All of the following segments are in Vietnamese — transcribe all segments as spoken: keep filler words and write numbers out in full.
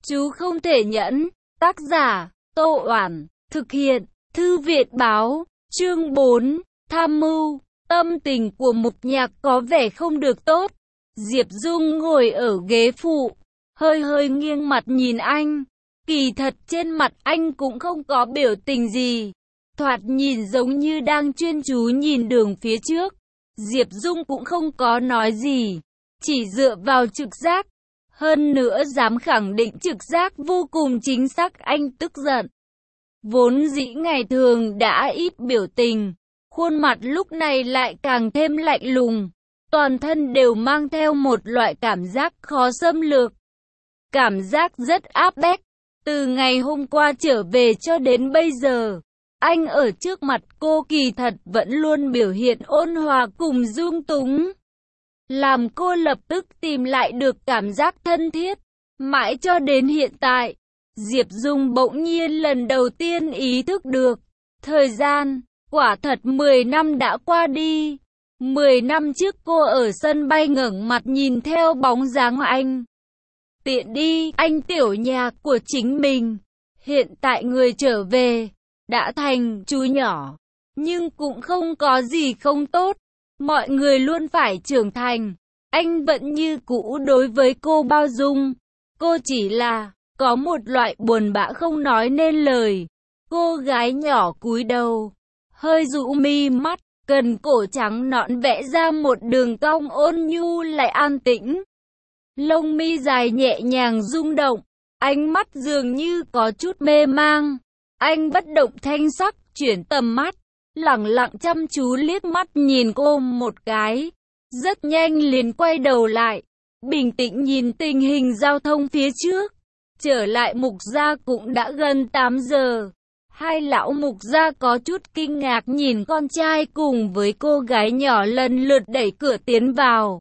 Chú không thể nhẫn. Tác giả, Tô Oản. Thực hiện, Thư viện Báo. Chương bốn. Tham mưu. Tâm tình của Mục Nhạc có vẻ không được tốt. Diệp Dung ngồi ở ghế phụ, hơi hơi nghiêng mặt nhìn anh. Kỳ thật trên mặt anh cũng không có biểu tình gì, thoạt nhìn giống như đang chuyên chú nhìn đường phía trước. Diệp Dung cũng không có nói gì, chỉ dựa vào trực giác. Hơn nữa dám khẳng định trực giác vô cùng chính xác. Anh tức giận. Vốn dĩ ngày thường đã ít biểu tình, khuôn mặt lúc này lại càng thêm lạnh lùng. Toàn thân đều mang theo một loại cảm giác khó xâm lược. Cảm giác rất áp bách. Từ ngày hôm qua trở về cho đến bây giờ, anh ở trước mặt cô kỳ thật vẫn luôn biểu hiện ôn hòa cùng dung túng, làm cô lập tức tìm lại được cảm giác thân thiết. Mãi cho đến hiện tại, Diệp Dung bỗng nhiên lần đầu tiên ý thức được, thời gian, quả thật mười năm đã qua đi. mười năm trước cô ở sân bay ngẩng mặt nhìn theo bóng dáng anh. Tiện đi, anh tiểu nhạc của chính mình. Hiện tại người trở về, đã thành chú nhỏ. Nhưng cũng không có gì không tốt. Mọi người luôn phải trưởng thành. Anh vẫn như cũ đối với cô bao dung. Cô chỉ là có một loại buồn bã không nói nên lời. Cô gái nhỏ cúi đầu, hơi dụ mi mắt, cần cổ trắng nõn vẽ ra một đường cong ôn nhu lại an tĩnh. Lông mi dài nhẹ nhàng rung động, ánh mắt dường như có chút mê mang. Anh bất động thanh sắc, chuyển tầm mắt, lẳng lặng chăm chú liếc mắt nhìn cô một cái. Rất nhanh liền quay đầu lại, bình tĩnh nhìn tình hình giao thông phía trước. Trở lại Mục gia cũng đã gần tám giờ. Hai lão Mục gia có chút kinh ngạc nhìn con trai cùng với cô gái nhỏ lần lượt đẩy cửa tiến vào.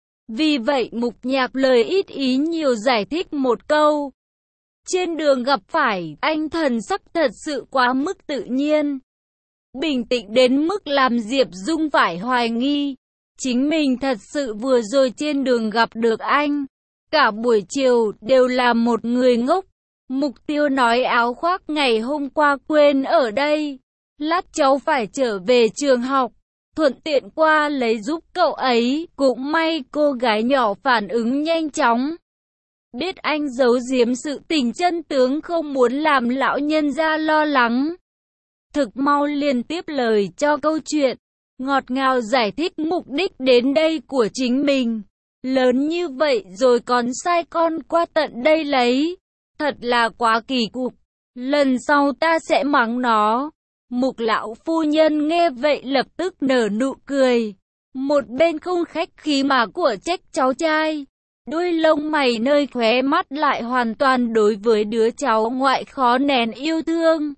Vì vậy Mục Nhạc lời ít ý nhiều giải thích một câu. Trên đường gặp phải, anh thần sắc thật sự quá mức tự nhiên. Bình tĩnh đến mức làm Diệp Dung phải hoài nghi. Chính mình thật sự vừa rồi trên đường gặp được anh. Cả buổi chiều đều là một người ngốc. Mục Tiêu nói áo khoác ngày hôm qua quên ở đây. Lát cháu phải trở về trường học, thuận tiện qua lấy giúp cậu ấy. Cũng may cô gái nhỏ phản ứng nhanh chóng. Biết anh giấu giếm sự tình chân tướng, không muốn làm lão nhân gia lo lắng. Thực mau liền tiếp lời cho câu chuyện, ngọt ngào giải thích mục đích đến đây của chính mình. Lớn như vậy rồi còn sai con qua tận đây lấy. Thật là quá kỳ cục. Lần sau ta sẽ mắng nó. Mục lão phu nhân nghe vậy lập tức nở nụ cười. Một bên không khách khí mà của trách cháu trai. Đuôi lông mày nơi khóe mắt lại hoàn toàn đối với đứa cháu ngoại khó nén yêu thương.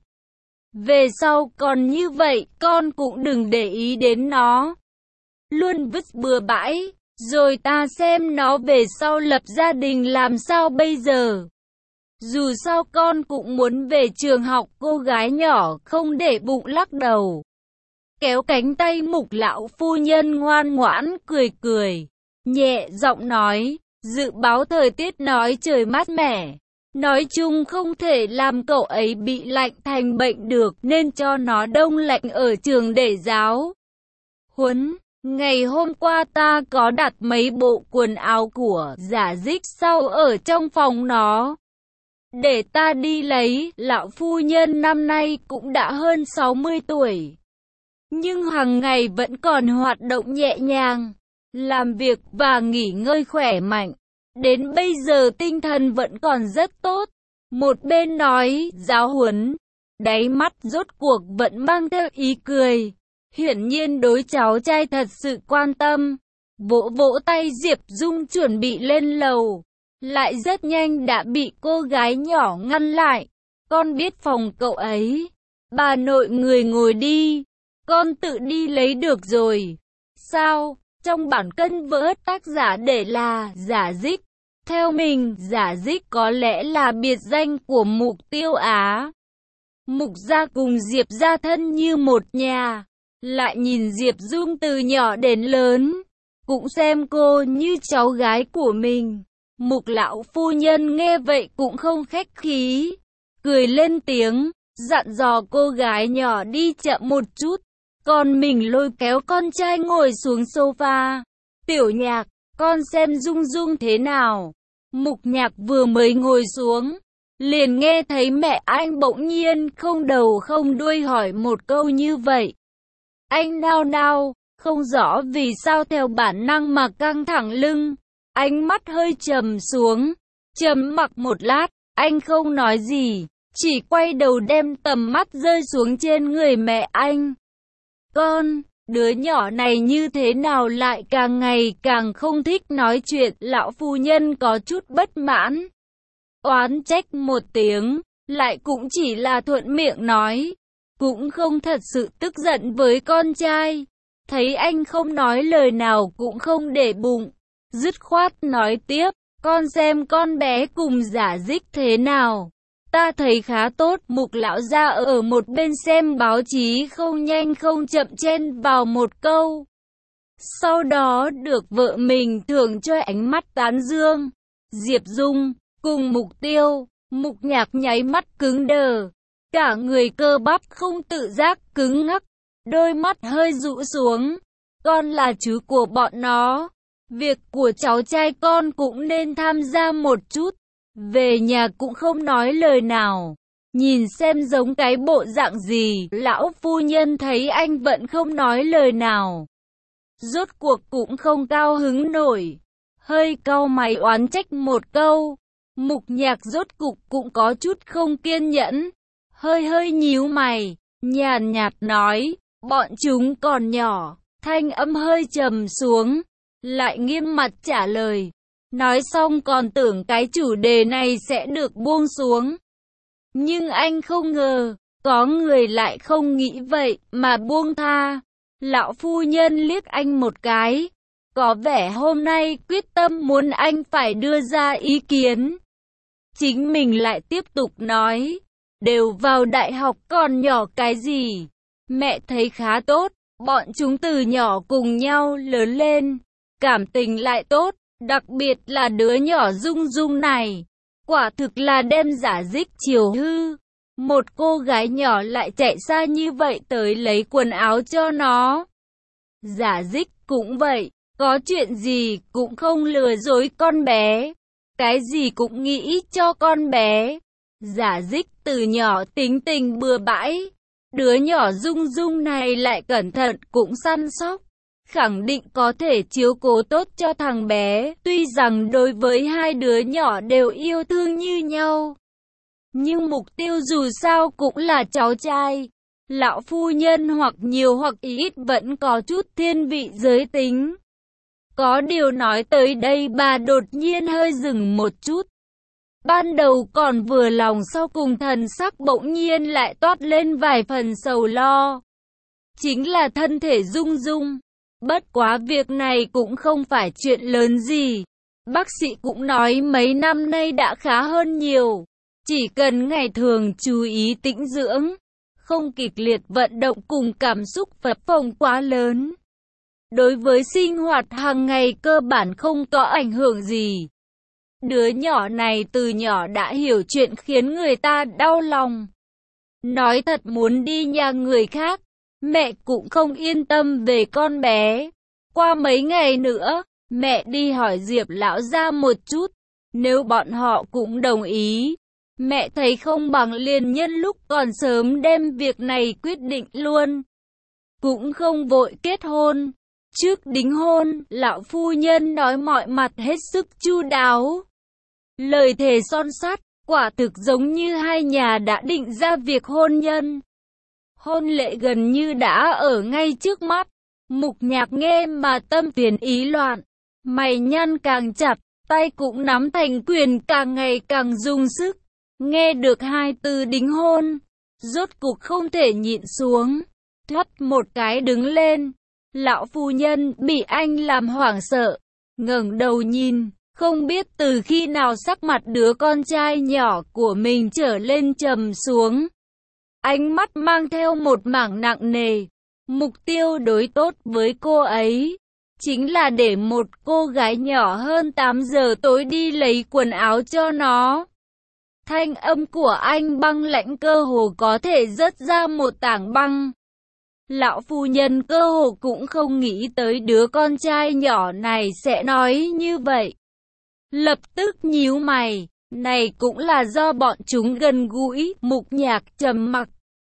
Về sau còn như vậy, con cũng đừng để ý đến nó. Luôn vứt bừa bãi, rồi ta xem nó về sau lập gia đình làm sao bây giờ. Dù sao con cũng muốn về trường học. Cô gái nhỏ không để bụng lắc đầu, kéo cánh tay Mục lão phu nhân ngoan ngoãn cười cười, nhẹ giọng nói, dự báo thời tiết nói trời mát mẻ. Nói chung không thể làm cậu ấy bị lạnh thành bệnh được, nên cho nó đông lạnh ở trường để giáo huấn. Ngày hôm qua ta có đặt mấy bộ quần áo của Giả Dích sau ở trong phòng nó, để ta đi lấy. Lão phu nhân năm nay cũng đã hơn sáu mươi tuổi, nhưng hàng ngày vẫn còn hoạt động nhẹ nhàng, làm việc và nghỉ ngơi khỏe mạnh. Đến bây giờ tinh thần vẫn còn rất tốt. Một bên nói giáo huấn, đáy mắt rốt cuộc vẫn mang theo ý cười. Hiển nhiên đối cháu trai thật sự quan tâm. Vỗ vỗ tay Diệp Dung chuẩn bị lên lầu, lại rất nhanh đã bị cô gái nhỏ ngăn lại. Con biết phòng cậu ấy. Bà nội người ngồi đi, con tự đi lấy được rồi. Sao? Trong bản cân vỡ tác giả để là Giả Dích. Theo mình, Giả Dích có lẽ là biệt danh của Mục Tiêu Á. Mục gia cùng Diệp gia thân như một nhà. Lại nhìn Diệp Dung từ nhỏ đến lớn, cũng xem cô như cháu gái của mình. Mục lão phu nhân nghe vậy cũng không khách khí, cười lên tiếng, dặn dò cô gái nhỏ đi chậm một chút, còn mình lôi kéo con trai ngồi xuống sofa. Tiểu Nhạc, con xem Dung Dung thế nào. Mục Nhạc vừa mới ngồi xuống, liền nghe thấy mẹ anh bỗng nhiên không đầu không đuôi hỏi một câu như vậy. Anh nao nao, không rõ vì sao theo bản năng mà căng thẳng lưng, ánh mắt hơi trầm xuống, trầm mặc một lát, anh không nói gì, chỉ quay đầu đem tầm mắt rơi xuống trên người mẹ anh. Con, đứa nhỏ này như thế nào lại càng ngày càng không thích nói chuyện, lão phu nhân có chút bất mãn. Oán trách một tiếng, lại cũng chỉ là thuận miệng nói, cũng không thật sự tức giận với con trai. Thấy anh không nói lời nào cũng không để bụng, dứt khoát nói tiếp, con xem con bé cùng Giả Dích thế nào. Ta thấy khá tốt. Mục lão gia ở một bên xem báo chí không nhanh không chậm chen vào một câu. Sau đó được vợ mình thưởng cho ánh mắt tán dương. Diệp Dung, cùng Mục Tiêu, Mục Nhạc nháy mắt cứng đờ. Cả người cơ bắp không tự giác cứng ngắc, đôi mắt hơi rũ xuống. Con là chứ của bọn nó. Việc của cháu trai con cũng nên tham gia một chút. Về nhà cũng không nói lời nào. Nhìn xem giống cái bộ dạng gì. Lão phu nhân thấy anh vẫn không nói lời nào, rốt cuộc cũng không cao hứng nổi, hơi cau mày oán trách một câu. Mục Nhạc rốt cục cũng có chút không kiên nhẫn, hơi hơi nhíu mày, nhàn nhạt nói, bọn chúng còn nhỏ. Thanh âm hơi trầm xuống, lại nghiêm mặt trả lời. Nói xong còn tưởng cái chủ đề này sẽ được buông xuống. Nhưng anh không ngờ, có người lại không nghĩ vậy mà buông tha. Lão phu nhân liếc anh một cái, có vẻ hôm nay quyết tâm muốn anh phải đưa ra ý kiến. Chính mình lại tiếp tục nói, đều vào đại học còn nhỏ cái gì. Mẹ thấy khá tốt, bọn chúng từ nhỏ cùng nhau lớn lên, cảm tình lại tốt. Đặc biệt là đứa nhỏ Dung Dung này, quả thực là đem Giả Dích chiều hư. Một cô gái nhỏ lại chạy xa như vậy tới lấy quần áo cho nó. Giả Dích cũng vậy, có chuyện gì cũng không lừa dối con bé, cái gì cũng nghĩ cho con bé. Giả Dích từ nhỏ tính tình bừa bãi, đứa nhỏ Dung Dung này lại cẩn thận cũng săn sóc, khẳng định có thể chiếu cố tốt cho thằng bé. Tuy rằng đối với hai đứa nhỏ đều yêu thương như nhau, nhưng Mục Tiêu dù sao cũng là cháu trai. Lão phu nhân hoặc nhiều hoặc ít vẫn có chút thiên vị giới tính. Có điều nói tới đây bà đột nhiên hơi dừng một chút. Ban đầu còn vừa lòng, sau cùng thần sắc bỗng nhiên lại toát lên vài phần sầu lo. Chính là thân thể Dung Dung. Bất quá việc này cũng không phải chuyện lớn gì. Bác sĩ cũng nói mấy năm nay đã khá hơn nhiều. Chỉ cần ngày thường chú ý tĩnh dưỡng, không kịch liệt vận động cùng cảm xúc phập phồng quá lớn, đối với sinh hoạt hàng ngày cơ bản không có ảnh hưởng gì. Đứa nhỏ này từ nhỏ đã hiểu chuyện khiến người ta đau lòng. Nói thật muốn đi nhà người khác, mẹ cũng không yên tâm về con bé. Qua mấy ngày nữa, mẹ đi hỏi Diệp lão gia một chút, nếu bọn họ cũng đồng ý, mẹ thấy không bằng liền nhân lúc còn sớm đem việc này quyết định luôn. Cũng không vội kết hôn. Trước đính hôn, lão phu nhân nói mọi mặt hết sức chu đáo. Lời thề son sắt, quả thực giống như hai nhà đã định ra việc hôn nhân. Hôn lễ gần như đã ở ngay trước mắt. Mục Nhạc nghe mà tâm phiền ý loạn, mày nhăn càng chặt, tay cũng nắm thành quyền càng ngày càng dùng sức. Nghe được hai từ đính hôn, rốt cục không thể nhịn xuống, thoát một cái đứng lên. Lão phu nhân bị anh làm hoảng sợ, ngẩng đầu nhìn, không biết từ khi nào sắc mặt đứa con trai nhỏ của mình trở lên trầm xuống. Ánh mắt mang theo một mảng nặng nề. Mục Tiêu đối tốt với cô ấy, chính là để một cô gái nhỏ hơn tám giờ tối đi lấy quần áo cho nó. Thanh âm của anh băng lãnh cơ hồ có thể rớt ra một tảng băng. Lão phu nhân cơ hồ cũng không nghĩ tới đứa con trai nhỏ này sẽ nói như vậy. Lập tức nhíu mày, này cũng là do bọn chúng gần gũi. Mục Nhạc trầm mặc,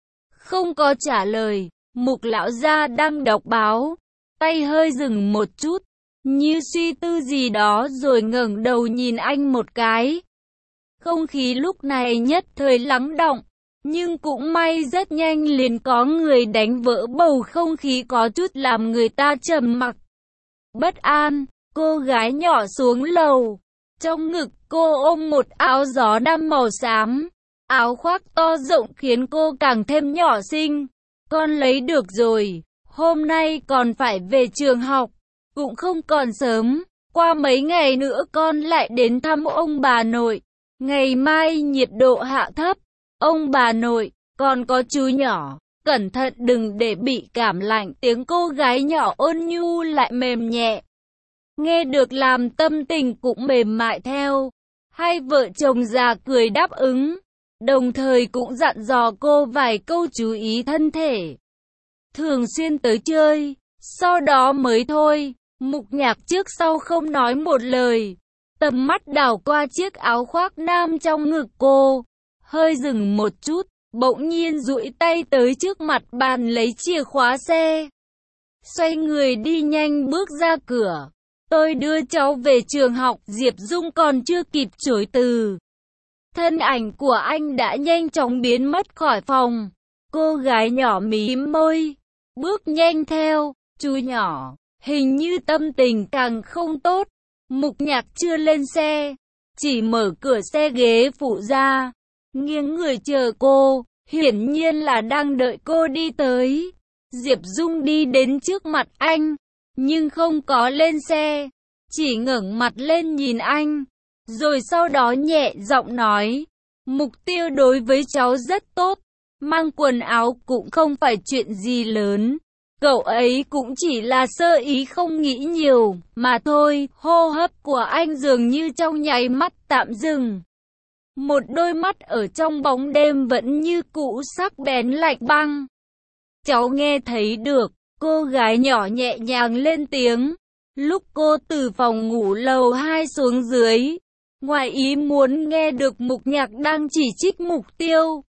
không có trả lời. Mục lão gia đang đọc báo, tay hơi dừng một chút, như suy tư gì đó rồi ngẩng đầu nhìn anh một cái. Không khí lúc này nhất thời lắng đọng, nhưng cũng may rất nhanh liền có người đánh vỡ bầu không khí có chút làm người ta trầm mặc. Bất an, cô gái nhỏ xuống lầu, trong ngực cô ôm một áo gió đam màu xám, áo khoác to rộng khiến cô càng thêm nhỏ xinh. Con lấy được rồi, hôm nay còn phải về trường học, cũng không còn sớm, qua mấy ngày nữa con lại đến thăm ông bà nội. Ngày mai nhiệt độ hạ thấp, ông bà nội, còn có chú nhỏ, cẩn thận đừng để bị cảm lạnh. Tiếng cô gái nhỏ ôn nhu lại mềm nhẹ, nghe được làm tâm tình cũng mềm mại theo. Hai vợ chồng già cười đáp ứng, đồng thời cũng dặn dò cô vài câu chú ý thân thể, thường xuyên tới chơi, sau đó mới thôi. Mục Nhạc trước sau không nói một lời, tầm mắt đảo qua chiếc áo khoác nam trong ngực cô, hơi dừng một chút, bỗng nhiên duỗi tay tới trước mặt bàn lấy chìa khóa xe, xoay người đi nhanh bước ra cửa. Tôi đưa cháu về trường học. Diệp Dung còn chưa kịp chối từ, thân ảnh của anh đã nhanh chóng biến mất khỏi phòng. Cô gái nhỏ mím môi, bước nhanh theo. Chú nhỏ, hình như tâm tình càng không tốt. Mục Nhạc chưa lên xe, chỉ mở cửa xe ghế phụ ra, nghiêng người chờ cô, hiển nhiên là đang đợi cô đi tới. Diệp Dung đi đến trước mặt anh, nhưng không có lên xe, chỉ ngẩng mặt lên nhìn anh, rồi sau đó nhẹ giọng nói, mục tiêu đối với cháu rất tốt, mang quần áo cũng không phải chuyện gì lớn. Cậu ấy cũng chỉ là sơ ý không nghĩ nhiều, mà thôi. Hô hấp của anh dường như trong nháy mắt tạm dừng. Một đôi mắt ở trong bóng đêm vẫn như cũ sắc bén lạnh băng. Cháu nghe thấy được, cô gái nhỏ nhẹ nhàng lên tiếng. Lúc cô từ phòng ngủ lầu hai xuống dưới, ngoài ý muốn nghe được Mục Nhạc đang chỉ trích mục tiêu.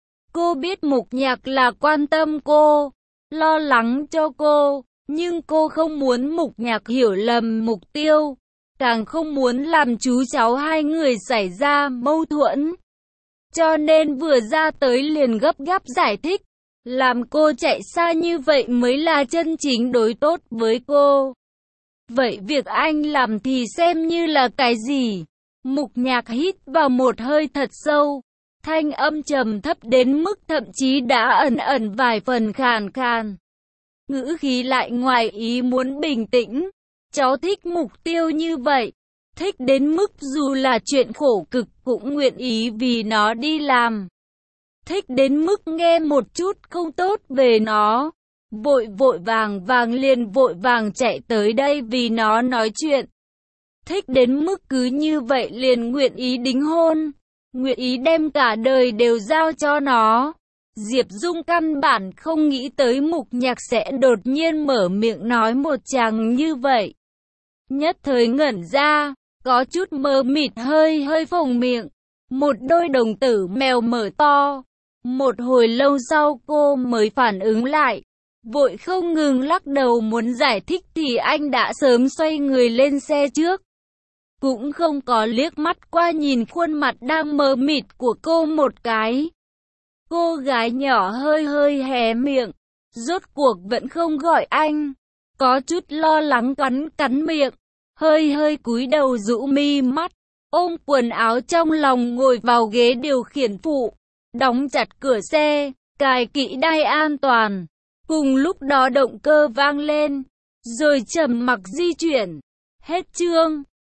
Cô biết Mục Nhạc là quan tâm cô, lo lắng cho cô, nhưng cô không muốn Mục Nhạc hiểu lầm mục tiêu, càng không muốn làm chú cháu hai người xảy ra mâu thuẫn. Cho nên vừa ra tới liền gấp gáp giải thích, làm cô chạy xa như vậy mới là chân chính đối tốt với cô. Vậy việc anh làm thì xem như là cái gì? Mục Nhạc hít vào một hơi thật sâu, thanh âm trầm thấp đến mức thậm chí đã ẩn ẩn vài phần khàn khàn. Ngữ khí lại ngoài ý muốn bình tĩnh. Cháu thích mục tiêu như vậy, thích đến mức dù là chuyện khổ cực cũng nguyện ý vì nó đi làm. Thích đến mức nghe một chút không tốt về nó, vội vội vàng vàng liền vội vàng chạy tới đây vì nó nói chuyện. Thích đến mức cứ như vậy liền nguyện ý đính hôn, nguyện ý đem cả đời đều giao cho nó. Diệp Dung căn bản không nghĩ tới Mục Nhạc sẽ đột nhiên mở miệng nói một chàng như vậy. Nhất thời ngẩn ra, có chút mơ mịt hơi hơi phồng miệng, một đôi đồng tử mèo mở to. Một hồi lâu sau cô mới phản ứng lại, vội không ngừng lắc đầu muốn giải thích thì anh đã sớm xoay người lên xe trước. Cũng không có liếc mắt qua nhìn khuôn mặt đang mờ mịt của cô một cái. Cô gái nhỏ hơi hơi hé miệng, rốt cuộc vẫn không gọi anh, có chút lo lắng cắn cắn miệng, hơi hơi cúi đầu rũ mi mắt, ôm quần áo trong lòng ngồi vào ghế điều khiển phụ, đóng chặt cửa xe, cài kỹ đai an toàn. Cùng lúc đó động cơ vang lên, rồi trầm mặc di chuyển. Hết chương.